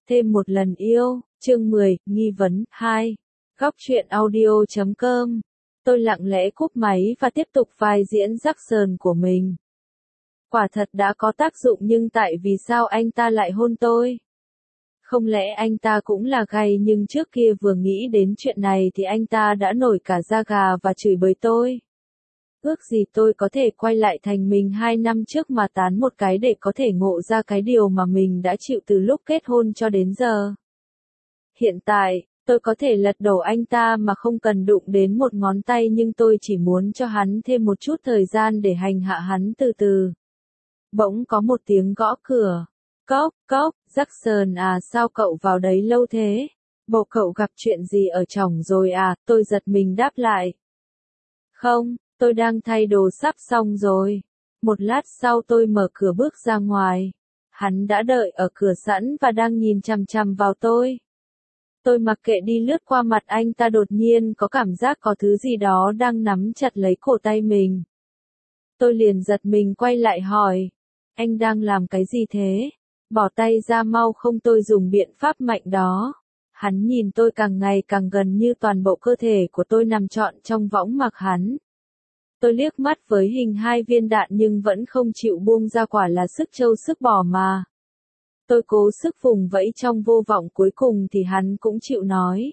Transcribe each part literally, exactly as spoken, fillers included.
Thêm một lần yêu, chương mười, nghi vấn, hai. Góc truyện audio chấm com. Tôi lặng lẽ cúp máy và tiếp tục vai diễn Jackson của mình. Quả thật đã có tác dụng, nhưng tại vì sao anh ta lại hôn tôi? Không lẽ anh ta cũng là gay, nhưng trước kia vừa nghĩ đến chuyện này thì anh ta đã nổi cả da gà và chửi bới tôi. Ước gì tôi có thể quay lại thành mình hai năm trước mà tán một cái để có thể ngộ ra cái điều mà mình đã chịu từ lúc kết hôn cho đến giờ. Hiện tại, tôi có thể lật đổ anh ta mà không cần đụng đến một ngón tay, nhưng tôi chỉ muốn cho hắn thêm một chút thời gian để hành hạ hắn từ từ. Bỗng có một tiếng gõ cửa. Cốc, cốc, Jackson à, sao cậu vào đấy lâu thế? Bộ cậu gặp chuyện gì ở trỏng rồi à? Tôi giật mình đáp lại. Không, tôi đang thay đồ sắp xong rồi. Một lát sau tôi mở cửa bước ra ngoài. Hắn đã đợi ở cửa sẵn và đang nhìn chằm chằm vào tôi. Tôi mặc kệ đi lướt qua mặt anh ta, đột nhiên có cảm giác có thứ gì đó đang nắm chặt lấy cổ tay mình. Tôi liền giật mình quay lại hỏi. Anh đang làm cái gì thế? Bỏ tay ra mau không tôi dùng biện pháp mạnh đó. Hắn nhìn tôi càng ngày càng gần, như toàn bộ cơ thể của tôi nằm trọn trong võng mạc hắn. Tôi liếc mắt với hình hai viên đạn nhưng vẫn không chịu buông ra, quả là sức trâu sức bò mà. Tôi cố sức vùng vẫy trong vô vọng, cuối cùng thì hắn cũng chịu nói.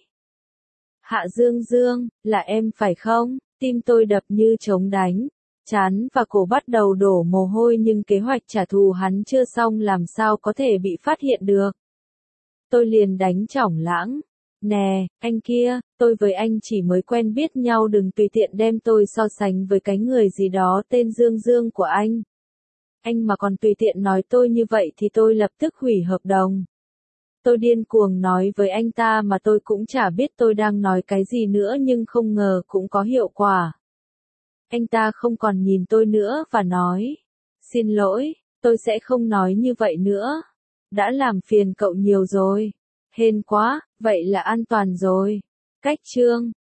Hạ Dương Dương, là em phải không? Tim tôi đập như trống đánh. Trán và cổ bắt đầu đổ mồ hôi, nhưng kế hoạch trả thù hắn chưa xong làm sao có thể bị phát hiện được. Tôi liền đánh chỏng lãng. Nè, anh kia, tôi với anh chỉ mới quen biết nhau, đừng tùy tiện đem tôi so sánh với cái người gì đó tên Dương Dương của anh. Anh mà còn tùy tiện nói tôi như vậy thì tôi lập tức hủy hợp đồng. Tôi điên cuồng nói với anh ta mà tôi cũng chả biết tôi đang nói cái gì nữa, nhưng không ngờ cũng có hiệu quả. Anh ta không còn nhìn tôi nữa và nói. Xin lỗi, tôi sẽ không nói như vậy nữa. Đã làm phiền cậu nhiều rồi. Hên quá, vậy là an toàn rồi. Cách chương